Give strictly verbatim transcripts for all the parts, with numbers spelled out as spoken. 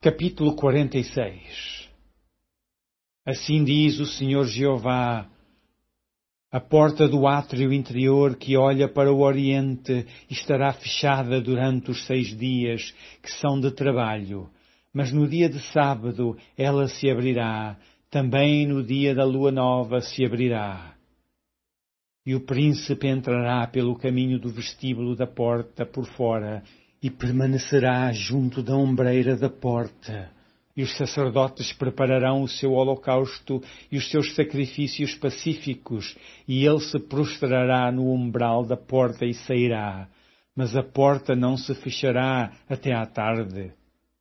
Capítulo quarenta e seis. Assim diz o Senhor Jeová: a porta do átrio interior que olha para o oriente estará fechada durante os seis dias que são de trabalho, mas no dia de sábado ela se abrirá, também no dia da lua nova se abrirá. E o príncipe entrará pelo caminho do vestíbulo da porta por fora e permanecerá junto da ombreira da porta. E os sacerdotes prepararão o seu holocausto e os seus sacrifícios pacíficos, e ele se prostrará no umbral da porta e sairá, mas a porta não se fechará até à tarde.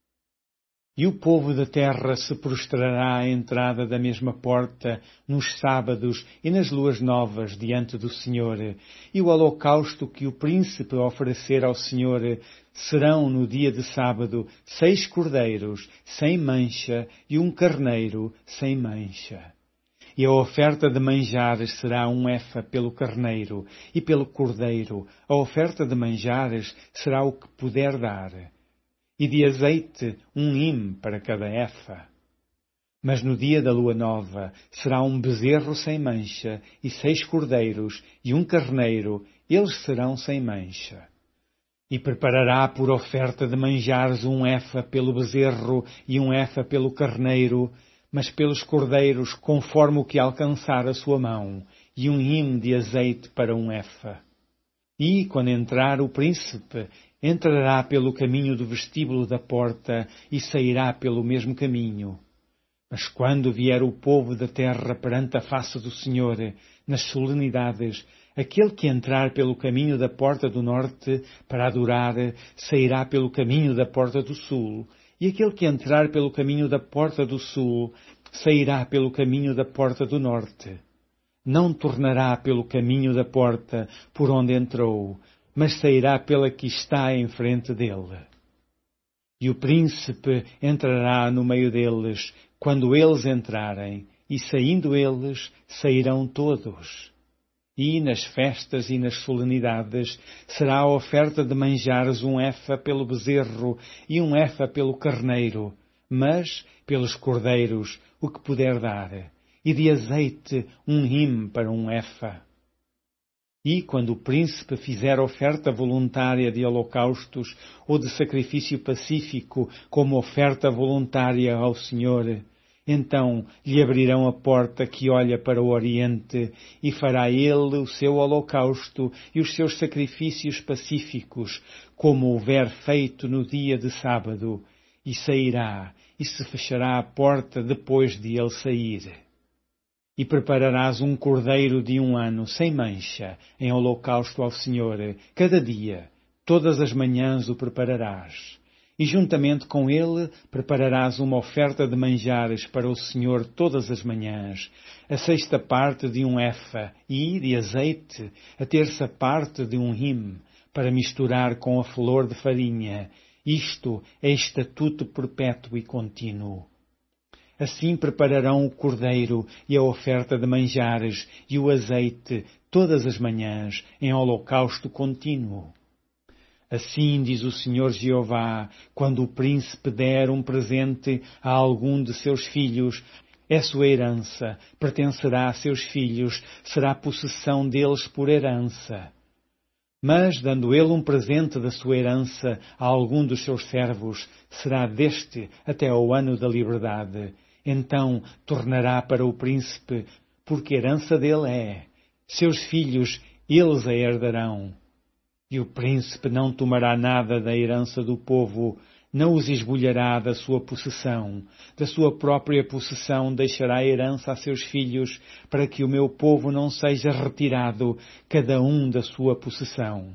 E o povo da terra se prostrará à entrada da mesma porta nos sábados e nas luas novas diante do Senhor, e o holocausto que o príncipe oferecer ao Senhor serão no dia de sábado seis cordeiros sem mancha e um carneiro sem mancha. E a oferta de manjares será um efa pelo carneiro e pelo cordeiro. A oferta de manjares será o que puder dar. E de azeite um hin para cada efa. Mas no dia da lua nova será um bezerro sem mancha e seis cordeiros e um carneiro, eles serão sem mancha. E preparará por oferta de manjares um efa pelo bezerro e um efa pelo carneiro, mas pelos cordeiros conforme o que alcançar a sua mão, e um hin de azeite para um efa. E, quando entrar o príncipe, entrará pelo caminho do vestíbulo da porta e sairá pelo mesmo caminho. Mas quando vier o povo da terra perante a face do Senhor, nas solenidades, aquele que entrar pelo caminho da porta do norte para adorar, sairá pelo caminho da porta do sul, e aquele que entrar pelo caminho da porta do sul, sairá pelo caminho da porta do norte. Não tornará pelo caminho da porta por onde entrou, mas sairá pela que está em frente dele. E o príncipe entrará no meio deles, quando eles entrarem, e saindo eles, sairão todos. E nas festas e nas solenidades será a oferta de manjares um efa pelo bezerro e um efa pelo carneiro, mas pelos cordeiros o que puder dar, e de azeite um hin para um efa. E, quando o príncipe fizer oferta voluntária de holocaustos ou de sacrifício pacífico como oferta voluntária ao Senhor, então lhe abrirão a porta que olha para o oriente e fará ele o seu holocausto e os seus sacrifícios pacíficos, como houver feito no dia de sábado, e sairá, e se fechará a porta depois de ele sair. E prepararás um cordeiro de um ano, sem mancha, em holocausto ao Senhor, cada dia, todas as manhãs o prepararás. E juntamente com ele prepararás uma oferta de manjares para o Senhor todas as manhãs, a sexta parte de um efa, e, de azeite, a terça parte de um hin, para misturar com a flor de farinha. Isto é estatuto perpétuo e contínuo. Assim prepararão o cordeiro e a oferta de manjares e o azeite todas as manhãs em holocausto contínuo. Assim diz o Senhor Jeová, quando o príncipe der um presente a algum de seus filhos, é sua herança, pertencerá a seus filhos, será possessão deles por herança. Mas, dando ele um presente da sua herança a algum dos seus servos, será deste até ao ano da liberdade. Então tornará para o príncipe, porque herança dele é. Seus filhos, eles a herdarão. E o príncipe não tomará nada da herança do povo, não os esbulhará da sua possessão. Da sua própria possessão deixará a herança a seus filhos, para que o meu povo não seja retirado, cada um da sua possessão.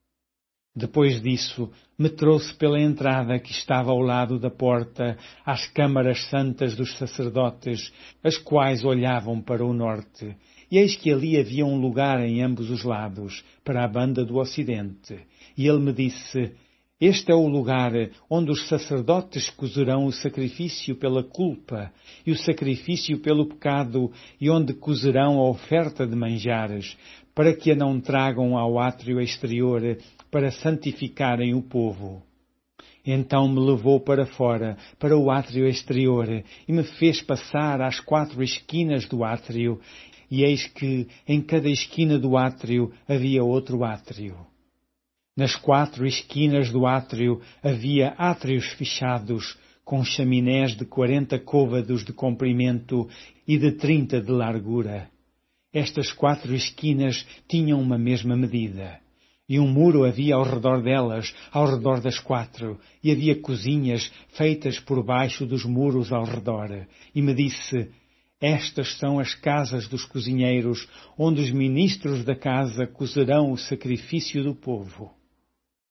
Depois disso, me trouxe pela entrada que estava ao lado da porta às câmaras santas dos sacerdotes, as quais olhavam para o norte. E eis que ali havia um lugar em ambos os lados, para a banda do ocidente. E ele me disse: este é o lugar onde os sacerdotes cozerão o sacrifício pela culpa e o sacrifício pelo pecado, e onde cozerão a oferta de manjares, para que a não tragam ao átrio exterior, para santificarem o povo. Então me levou para fora, para o átrio exterior, e me fez passar às quatro esquinas do átrio, e eis que em cada esquina do átrio havia outro átrio. Nas quatro esquinas do átrio havia átrios fechados, com chaminés de quarenta côvados de comprimento e de trinta de largura. Estas quatro esquinas tinham uma mesma medida. E um muro havia ao redor delas, ao redor das quatro, e havia cozinhas feitas por baixo dos muros ao redor. E me disse, estas são as casas dos cozinheiros, onde os ministros da casa cozerão o sacrifício do povo.